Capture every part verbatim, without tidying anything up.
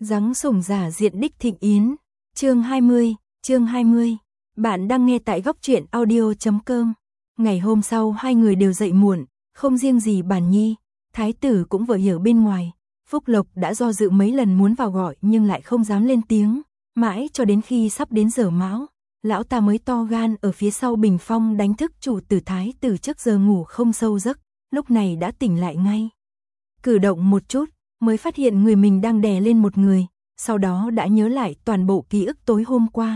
Giáng sủng giả diện đích thịnh yến, chương hai mươi, chương hai mươi. Bạn đang nghe tại góc truyện audio chấm com. Ngày hôm sau hai người đều dậy muộn, không riêng gì Bản Nhi, thái tử cũng vừa ở bên ngoài. Phúc Lộc đã do dự mấy lần muốn vào gọi nhưng lại không dám lên tiếng, mãi cho đến khi sắp đến giờ mão, lão ta mới to gan ở phía sau bình phong đánh thức chủ tử thái tử trước giờ ngủ không sâu giấc, lúc này đã tỉnh lại ngay. Cử động một chút, mới phát hiện người mình đang đè lên một người, sau đó đã nhớ lại toàn bộ ký ức tối hôm qua.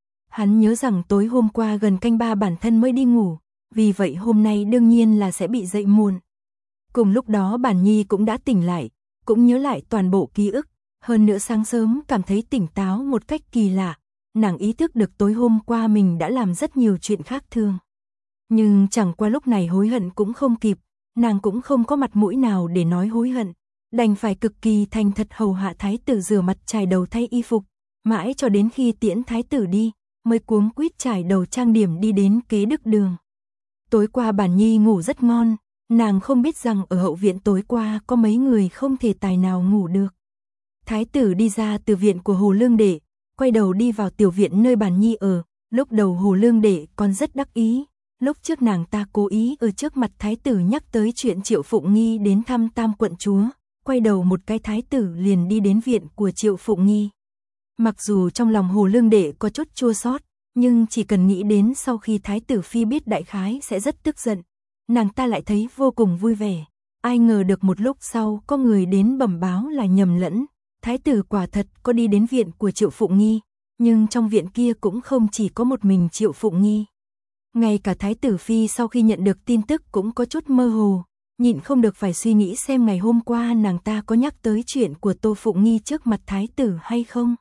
Hắn nhớ rằng tối hôm qua gần canh ba bản thân mới đi ngủ, vì vậy hôm nay đương nhiên là sẽ bị dậy muộn. Cùng lúc đó Bản Nhi cũng đã tỉnh lại, cũng nhớ lại toàn bộ ký ức, hơn nữa sáng sớm cảm thấy tỉnh táo một cách kỳ lạ, nàng ý thức được tối hôm qua mình đã làm rất nhiều chuyện khác thường. Nhưng chẳng qua lúc này hối hận cũng không kịp, nàng cũng không có mặt mũi nào để nói hối hận, đành phải cực kỳ thành thật hầu hạ thái tử rửa mặt chải đầu thay y phục, mãi cho đến khi tiễn thái tử đi, mới cuống quýt chải đầu trang điểm đi đến kế đức đường. Tối qua Bản Nhi ngủ rất ngon, nàng không biết rằng ở hậu viện tối qua có mấy người không thể tài nào ngủ được. Thái tử đi ra từ viện của Hồ Lương Đệ, quay đầu đi vào tiểu viện nơi Bản Nhi ở, lúc đầu Hồ Lương Đệ còn rất đắc ý, lúc trước nàng ta cố ý ở trước mặt thái tử nhắc tới chuyện Triệu Phụng Nghi đến thăm Tam quận chúa, quay đầu một cái thái tử liền đi đến viện của Triệu Phụng Nghi. Mặc dù trong lòng Hồ Lương Đệ có chút chua xót, nhưng chỉ cần nghĩ đến sau khi thái tử phi biết đại khái sẽ rất tức giận, nàng ta lại thấy vô cùng vui vẻ. Ai ngờ được một lúc sau có người đến bẩm báo là nhầm lẫn, thái tử quả thật có đi đến viện của Triệu Phụng Nghi, nhưng trong viện kia cũng không chỉ có một mình Triệu Phụng Nghi. Ngay cả thái tử phi sau khi nhận được tin tức cũng có chút mơ hồ, nhịn không được phải suy nghĩ xem ngày hôm qua nàng ta có nhắc tới chuyện của Tô Phụng Nghi trước mặt thái tử hay không.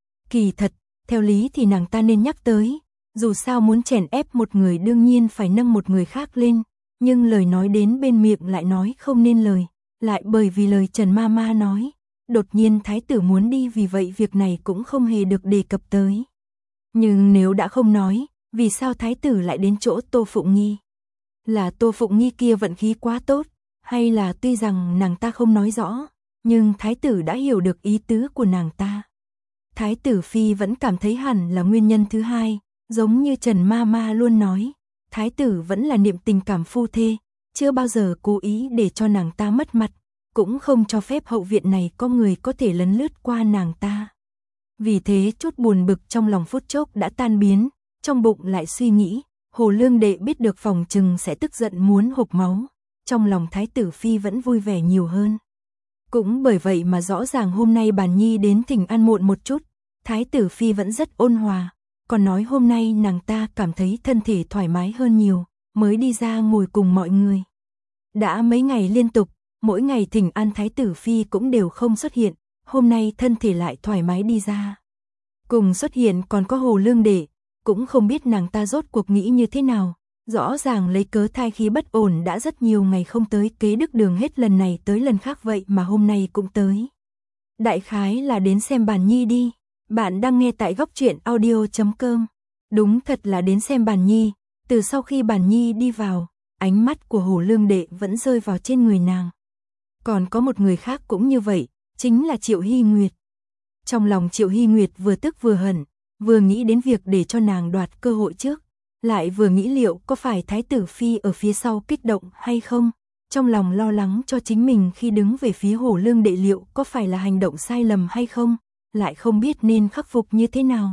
Kỳ thật, theo lý thì nàng ta nên nhắc tới, dù sao muốn chèn ép một người đương nhiên phải nâng một người khác lên, nhưng lời nói đến bên miệng lại nói không nên lời, lại bởi vì lời Trần Ma Ma nói, đột nhiên thái tử muốn đi vì vậy việc này cũng không hề được đề cập tới. Nhưng nếu đã không nói, vì sao thái tử lại đến chỗ Tô Phụng Nghi? Là Tô Phụng Nghi kia vận khí quá tốt, hay là tuy rằng nàng ta không nói rõ, nhưng thái tử đã hiểu được ý tứ của nàng ta. Thái tử phi vẫn cảm thấy hẳn là nguyên nhân thứ hai, giống như Trần Ma Ma luôn nói, thái tử vẫn là niệm tình cảm phu thê, chưa bao giờ cố ý để cho nàng ta mất mặt, cũng không cho phép hậu viện này có người có thể lấn lướt qua nàng ta. Vì thế chút buồn bực trong lòng phút chốc đã tan biến, trong bụng lại suy nghĩ, Hồ Lương Đệ biết được phòng trừng sẽ tức giận muốn hộc máu, trong lòng thái tử phi vẫn vui vẻ nhiều hơn. Cũng bởi vậy mà rõ ràng hôm nay Bản Nhi đến thỉnh an muộn một chút, thái tử phi vẫn rất ôn hòa, còn nói hôm nay nàng ta cảm thấy thân thể thoải mái hơn nhiều, mới đi ra ngồi cùng mọi người. Đã mấy ngày liên tục, mỗi ngày thỉnh an thái tử phi cũng đều không xuất hiện, hôm nay thân thể lại thoải mái đi ra. Cùng xuất hiện còn có Hồ Lương Đệ, cũng không biết nàng ta rốt cuộc nghĩ như thế nào, rõ ràng lấy cớ thai khí bất ổn đã rất nhiều ngày không tới kế đức đường hết lần này tới lần khác vậy mà hôm nay cũng tới. Đại khái là đến xem Bản Nhi đi, bạn đang nghe tại góc truyện audio chấm com. Đúng thật là đến xem Bản Nhi, từ sau khi Bản Nhi đi vào, ánh mắt của Hồ Lương Đệ vẫn rơi vào trên người nàng. Còn có một người khác cũng như vậy, chính là Triệu Hy Nguyệt. Trong lòng Triệu Hy Nguyệt vừa tức vừa hận, vừa nghĩ đến việc để cho nàng đoạt cơ hội trước, lại vừa nghĩ liệu có phải thái tử phi ở phía sau kích động hay không, trong lòng lo lắng cho chính mình khi đứng về phía Hồ Lương Đệ liệu có phải là hành động sai lầm hay không, lại không biết nên khắc phục như thế nào.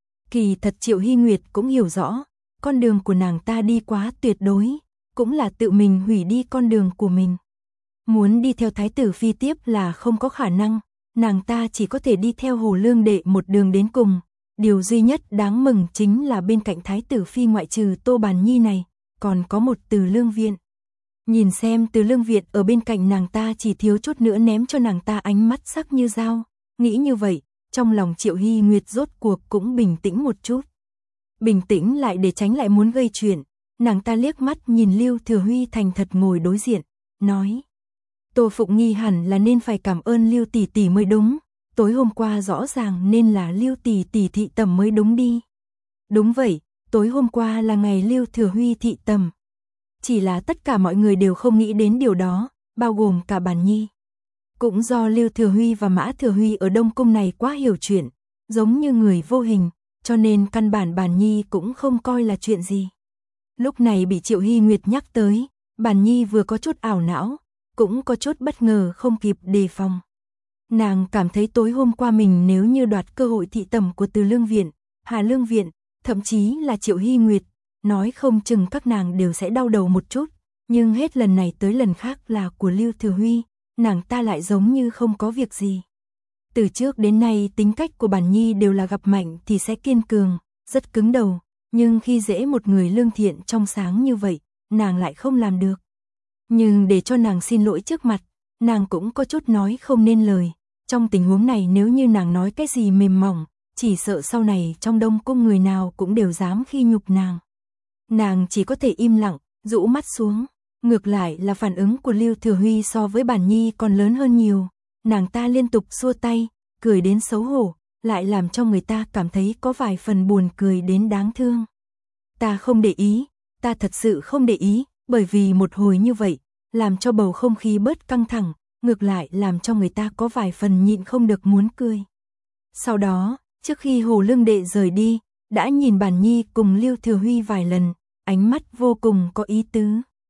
Kỳ thật Triệu Hy Nguyệt cũng hiểu rõ, con đường của nàng ta đi quá tuyệt đối, cũng là tự mình hủy đi con đường của mình. Muốn đi theo thái tử phi tiếp là không có khả năng, nàng ta chỉ có thể đi theo Hồ Lương Đệ một đường đến cùng. Điều duy nhất đáng mừng chính là bên cạnh thái tử phi ngoại trừ Tô Bản Nhi này, còn có một Từ Lương Viện. Nhìn xem Từ Lương Viện ở bên cạnh nàng ta chỉ thiếu chút nữa ném cho nàng ta ánh mắt sắc như dao, nghĩ như vậy, trong lòng Triệu Hy Nguyệt rốt cuộc cũng bình tĩnh một chút. Bình tĩnh lại để tránh lại muốn gây chuyện, nàng ta liếc mắt nhìn Lưu Thừa Huy thành thật ngồi đối diện, nói: Tô Phụng Nghi hẳn là nên phải cảm ơn Lưu tỷ tỷ mới đúng. Tối hôm qua rõ ràng nên là Lưu tỷ tỷ thị tầm mới đúng đi. Đúng vậy, tối hôm qua là ngày Lưu Thừa Huy thị tầm. Chỉ là tất cả mọi người đều không nghĩ đến điều đó, bao gồm cả Bản Nhi. Cũng do Lưu Thừa Huy và Mã Thừa Huy ở Đông Cung này quá hiểu chuyện, giống như người vô hình, cho nên căn bản Bàn Nhi cũng không coi là chuyện gì. Lúc này bị Triệu Hy Nguyệt nhắc tới, Bàn Nhi vừa có chút ảo não, cũng có chút bất ngờ không kịp đề phòng. Nàng cảm thấy tối hôm qua mình nếu như đoạt cơ hội thị tẩm của Từ Lương Viện, Hà Lương Viện, thậm chí là Triệu Hy Nguyệt, nói không chừng các nàng đều sẽ đau đầu một chút, nhưng hết lần này tới lần khác là của Lưu Thừa Huy, nàng ta lại giống như không có việc gì. Từ trước đến nay tính cách của Bàn Nhi đều là gặp mạnh thì sẽ kiên cường, rất cứng đầu, nhưng khi dễ một người lương thiện trong sáng như vậy, nàng lại không làm được. Nhưng để cho nàng xin lỗi trước mặt, nàng cũng có chút nói không nên lời. Trong tình huống này nếu như nàng nói cái gì mềm mỏng, chỉ sợ sau này trong Đông Cung người nào cũng đều dám khi nhục nàng. Nàng chỉ có thể im lặng, rũ mắt xuống. Ngược lại là phản ứng của Lưu Thừa Huy so với Bàn Nhi còn lớn hơn nhiều. Nàng ta liên tục xua tay, cười đến xấu hổ, lại làm cho người ta cảm thấy có vài phần buồn cười đến đáng thương. Ta không để ý, ta thật sự không để ý, bởi vì một hồi như vậy, làm cho bầu không khí bớt căng thẳng, ngược lại làm cho người ta có vài phần nhịn không được muốn cười. Sau đó, trước khi Hồ Lương Đệ rời đi, đã nhìn Bàn Nhi cùng Lưu Thừa Huy vài lần, ánh mắt vô cùng có ý tứ.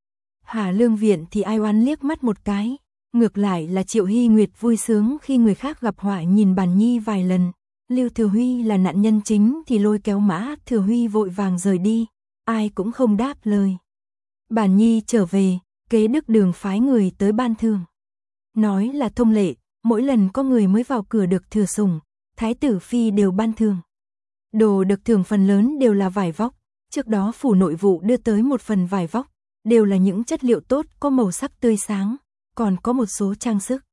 Hà Lương Viện thì ai oán liếc mắt một cái, ngược lại là Triệu Hy Nguyệt vui sướng khi người khác gặp họa nhìn Bàn Nhi vài lần. Lưu Thừa Huy là nạn nhân chính thì lôi kéo Mã Thừa Huy vội vàng rời đi, ai cũng không đáp lời. Bàn Nhi trở về, Kế Đức Đường phái người tới ban thưởng. Nói là thông lệ, mỗi lần có người mới vào cửa được thừa sủng, Thái tử phi đều ban thưởng. Đồ được thưởng phần lớn đều là vải vóc, trước đó phủ nội vụ đưa tới một phần vải vóc, đều là những chất liệu tốt có màu sắc tươi sáng, còn có một số trang sức.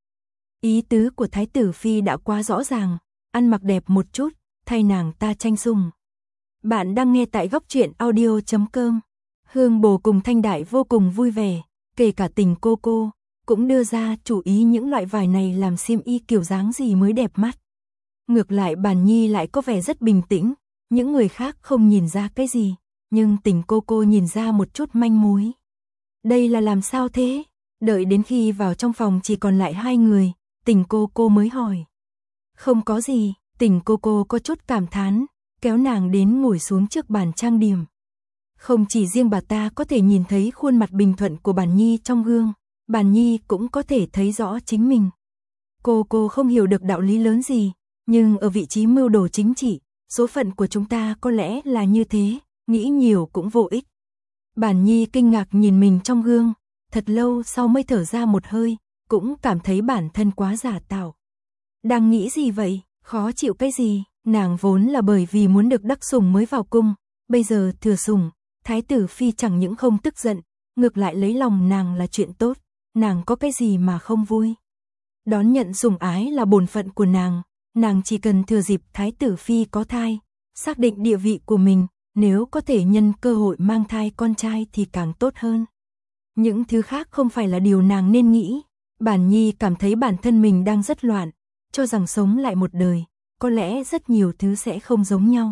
Ý tứ của Thái tử phi đã quá rõ ràng, ăn mặc đẹp một chút, thay nàng ta tranh sủng. Bạn đang nghe tại góc truyện audio chấm com. Hương Bồ cùng Thanh Đại vô cùng vui vẻ, kể cả Tình cô cô cũng đưa ra chủ ý những loại vải này làm xiêm y kiểu dáng gì mới đẹp mắt. Ngược lại Bàn Nhi lại có vẻ rất bình tĩnh, những người khác không nhìn ra cái gì, nhưng Tình cô cô nhìn ra một chút manh mối. Đây là làm sao thế? Đợi đến khi vào trong phòng chỉ còn lại hai người, Tình cô cô mới hỏi. Không có gì, Tình cô cô có chút cảm thán, kéo nàng đến ngồi xuống trước bàn trang điểm. Không chỉ riêng bà ta có thể nhìn thấy khuôn mặt bình thuận của Bàn Nhi trong gương, Bàn Nhi cũng có thể thấy rõ chính mình. Cô cô không hiểu được đạo lý lớn gì, nhưng ở vị trí mưu đồ chính trị, số phận của chúng ta có lẽ là như thế, nghĩ nhiều cũng vô ích. Bàn Nhi kinh ngạc nhìn mình trong gương, thật lâu sau mới thở ra một hơi, cũng cảm thấy bản thân quá giả tạo. Đang nghĩ gì vậy, khó chịu cái gì, nàng vốn là bởi vì muốn được đắc sủng mới vào cung, bây giờ thừa sủng, Thái tử phi chẳng những không tức giận, ngược lại lấy lòng nàng là chuyện tốt, nàng có cái gì mà không vui. Đón nhận sủng ái là bổn phận của nàng, nàng chỉ cần thừa dịp Thái tử phi có thai, xác định địa vị của mình, nếu có thể nhân cơ hội mang thai con trai thì càng tốt hơn. Những thứ khác không phải là điều nàng nên nghĩ. Bàn Nhi cảm thấy bản thân mình đang rất loạn, cho rằng sống lại một đời, có lẽ rất nhiều thứ sẽ không giống nhau.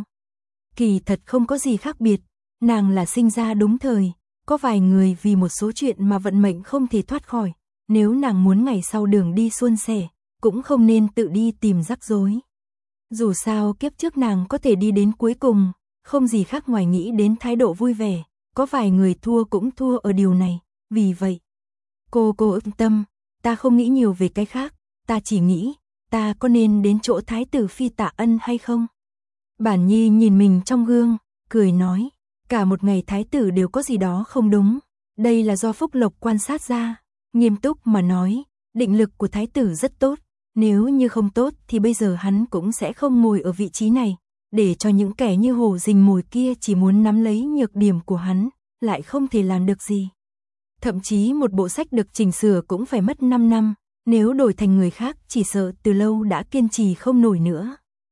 Kỳ thật không có gì khác biệt, nàng là sinh ra đúng thời, có vài người vì một số chuyện mà vận mệnh không thể thoát khỏi, nếu nàng muốn ngày sau đường đi suôn sẻ, cũng không nên tự đi tìm rắc rối. Dù sao kiếp trước nàng có thể đi đến cuối cùng, không gì khác ngoài nghĩ đến thái độ vui vẻ, có vài người thua cũng thua ở điều này, vì vậy. Cô cô yên tâm, ta không nghĩ nhiều về cái khác, ta chỉ nghĩ, ta có nên đến chỗ Thái tử phi tạ ân hay không? Bàn Nhi nhìn mình trong gương, cười nói, cả một ngày Thái tử đều có gì đó không đúng, đây là do Phúc Lộc quan sát ra, nghiêm túc mà nói, định lực của Thái tử rất tốt, nếu như không tốt thì bây giờ hắn cũng sẽ không ngồi ở vị trí này, để cho những kẻ như Hồ Dình Mồi kia chỉ muốn nắm lấy nhược điểm của hắn, lại không thể làm được gì. Thậm chí một bộ sách được chỉnh sửa cũng phải mất năm năm, nếu đổi thành người khác chỉ sợ từ lâu đã kiên trì không nổi nữa.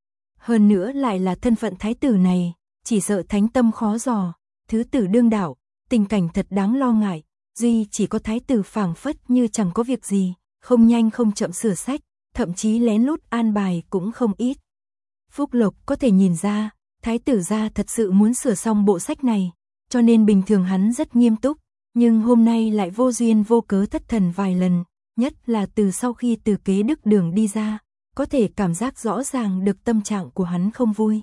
Hơn nữa lại là thân phận thái tử này, chỉ sợ thánh tâm khó dò, thứ tử đương đạo, tình cảnh thật đáng lo ngại, duy chỉ có thái tử phảng phất như chẳng có việc gì, không nhanh không chậm sửa sách, thậm chí lén lút an bài cũng không ít. Phúc Lộc có thể nhìn ra, thái tử gia thật sự muốn sửa xong bộ sách này, cho nên bình thường hắn rất nghiêm túc, nhưng hôm nay lại vô duyên vô cớ thất thần vài lần, nhất là từ sau khi từ kế đức đường đi ra, có thể cảm giác rõ ràng được tâm trạng của hắn không vui.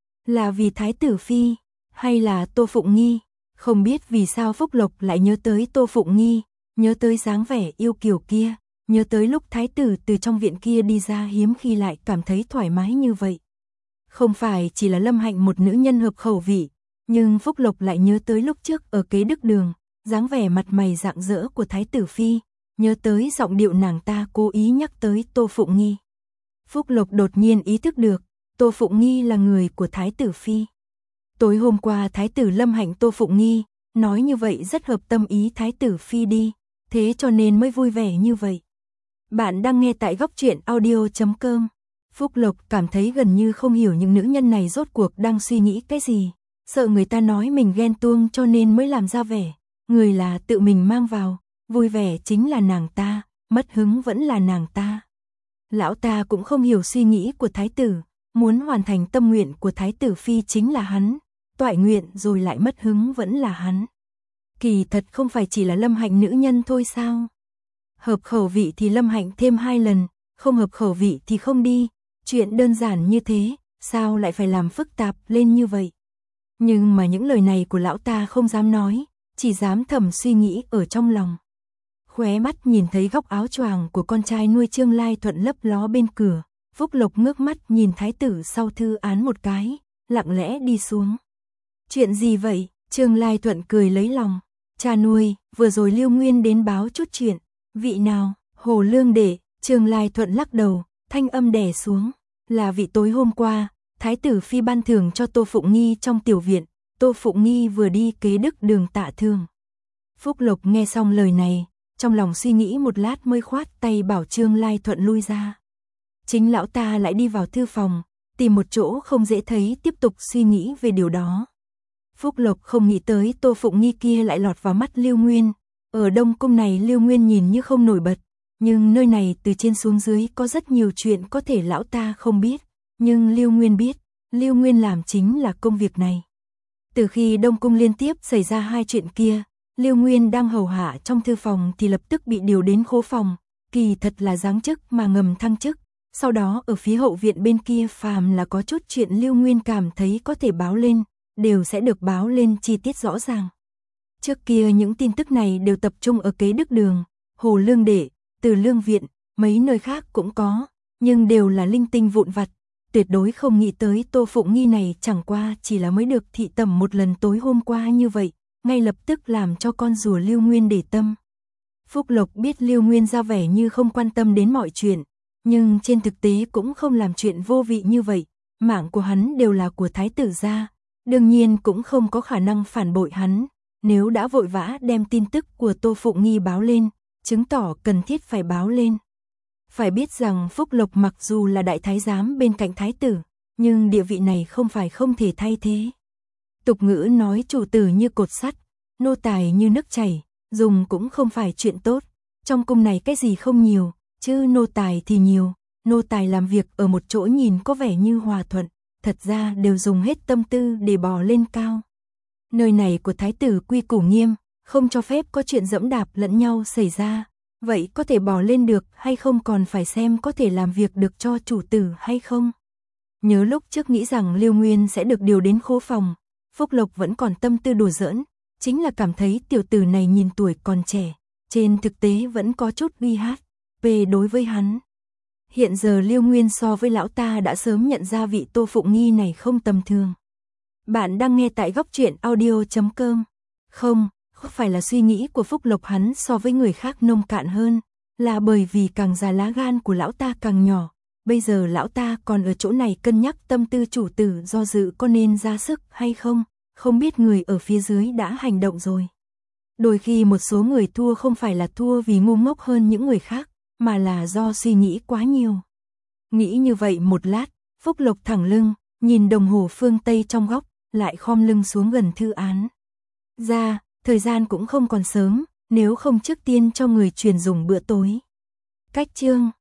Là vì Thái tử Phi, hay là Tô Phụng Nghi, không biết vì sao Phúc Lộc lại nhớ tới Tô Phụng Nghi, nhớ tới dáng vẻ yêu kiều kia, nhớ tới lúc Thái tử từ trong viện kia đi ra hiếm khi lại cảm thấy thoải mái như vậy. Không phải chỉ là Lâm Hạnh một nữ nhân hợp khẩu vị, nhưng Phúc Lộc lại nhớ tới lúc trước ở kế đức đường, dáng vẻ mặt mày rạng rỡ của Thái tử Phi, nhớ tới giọng điệu nàng ta cố ý nhắc tới Tô Phụng Nghi. Phúc Lộc đột nhiên ý thức được, Tô Phụng Nghi là người của Thái tử Phi. Tối hôm qua Thái tử Lâm Hạnh Tô Phụng Nghi, nói như vậy rất hợp tâm ý Thái tử Phi đi, thế cho nên mới vui vẻ như vậy. Bạn đang nghe tại góc truyện audio chấm com. Phúc Lộc cảm thấy gần như không hiểu những nữ nhân này rốt cuộc đang suy nghĩ cái gì, sợ người ta nói mình ghen tuông cho nên mới làm ra vẻ, người là tự mình mang vào, vui vẻ chính là nàng ta, mất hứng vẫn là nàng ta. Lão ta cũng không hiểu suy nghĩ của Thái tử, muốn hoàn thành tâm nguyện của Thái tử Phi chính là hắn, toại nguyện rồi lại mất hứng vẫn là hắn. Kỳ thật không phải chỉ là Lâm Hạnh nữ nhân thôi sao? Hợp khẩu vị thì Lâm Hạnh thêm hai lần, không hợp khẩu vị thì không đi, chuyện đơn giản như thế, sao lại phải làm phức tạp lên như vậy? Nhưng mà những lời này của lão ta không dám nói, chỉ dám thầm suy nghĩ ở trong lòng. Khóe mắt nhìn thấy góc áo choàng của con trai nuôi Trương Lai Thuận lấp ló bên cửa, Phúc Lộc ngước mắt nhìn thái tử sau thư án một cái, lặng lẽ đi xuống. Chuyện gì vậy? Trương Lai Thuận cười lấy lòng. Cha nuôi, vừa rồi Liêu Nguyên đến báo chút chuyện. Vị nào? Hồ Lương Đệ. Trương Lai Thuận lắc đầu, thanh âm đè xuống. Là vị tối hôm qua, Thái tử Phi ban thưởng cho Tô Phụng Nghi trong tiểu viện. Tô Phụng Nghi vừa đi kế đức đường tạ thương. Phúc Lộc nghe xong lời này, trong lòng suy nghĩ một lát mới khoát tay bảo Trương Lai Thuận lui ra. Chính lão ta lại đi vào thư phòng, tìm một chỗ không dễ thấy tiếp tục suy nghĩ về điều đó. Phúc Lộc không nghĩ tới Tô Phụng Nghi kia lại lọt vào mắt Liêu Nguyên. Ở Đông Cung này Liêu Nguyên nhìn như không nổi bật, nhưng nơi này từ trên xuống dưới có rất nhiều chuyện có thể lão ta không biết, nhưng Liêu Nguyên biết, Liêu Nguyên làm chính là công việc này. Từ khi Đông Cung liên tiếp xảy ra hai chuyện kia, Liêu Nguyên đang hầu hạ trong thư phòng thì lập tức bị điều đến khố phòng, kỳ thật là giáng chức mà ngầm thăng chức. Sau đó ở phía hậu viện bên kia phàm là có chút chuyện Liêu Nguyên cảm thấy có thể báo lên, đều sẽ được báo lên chi tiết rõ ràng. Trước kia những tin tức này đều tập trung ở kế đức đường, Hồ Lương Đệ, Từ Lương Viện, mấy nơi khác cũng có, nhưng đều là linh tinh vụn vặt. Tuyệt đối không nghĩ tới Tô Phụng Nghi này chẳng qua chỉ là mới được thị tẩm một lần tối hôm qua như vậy, ngay lập tức làm cho con rùa Liêu Nguyên để tâm. Phúc Lộc biết Liêu Nguyên ra vẻ như không quan tâm đến mọi chuyện, nhưng trên thực tế cũng không làm chuyện vô vị như vậy, mạng của hắn đều là của thái tử gia, đương nhiên cũng không có khả năng phản bội hắn, nếu đã vội vã đem tin tức của Tô Phụng Nghi báo lên, chứng tỏ cần thiết phải báo lên. Phải biết rằng Phúc Lộc mặc dù là đại thái giám bên cạnh thái tử, nhưng địa vị này không phải không thể thay thế. Tục ngữ nói chủ tử như cột sắt, nô tài như nước chảy, dùng cũng không phải chuyện tốt. Trong cung này cái gì không nhiều, chứ nô tài thì nhiều. Nô tài làm việc ở một chỗ nhìn có vẻ như hòa thuận, thật ra đều dùng hết tâm tư để bò lên cao. Nơi này của thái tử quy củ nghiêm, không cho phép có chuyện dẫm đạp lẫn nhau xảy ra. Vậy có thể bò lên được hay không còn phải xem có thể làm việc được cho chủ tử hay không. Nhớ lúc trước nghĩ rằng Liêu Nguyên sẽ được điều đến khố phòng, Phúc Lộc vẫn còn tâm tư đùa giỡn, chính là cảm thấy tiểu tử này nhìn tuổi còn trẻ, trên thực tế vẫn có chút uy hát về đối với hắn. Hiện giờ Liêu Nguyên so với lão ta đã sớm nhận ra vị Tô Phụng Nghi này không tầm thường. Bạn đang nghe tại góc truyện audio chấm com. Không, không phải là suy nghĩ của Phúc Lộc hắn so với người khác nông cạn hơn, là bởi vì càng già lá gan của lão ta càng nhỏ. Bây giờ lão ta còn ở chỗ này cân nhắc tâm tư chủ tử do dự có nên ra sức hay không, không biết người ở phía dưới đã hành động rồi. Đôi khi một số người thua không phải là thua vì ngu ngốc hơn những người khác, mà là do suy nghĩ quá nhiều. Nghĩ như vậy một lát, Phúc Lộc thẳng lưng, nhìn đồng hồ phương Tây trong góc, lại khom lưng xuống gần thư án. Ra, thời gian cũng không còn sớm, nếu không trước tiên cho người truyền dùng bữa tối. Cách chương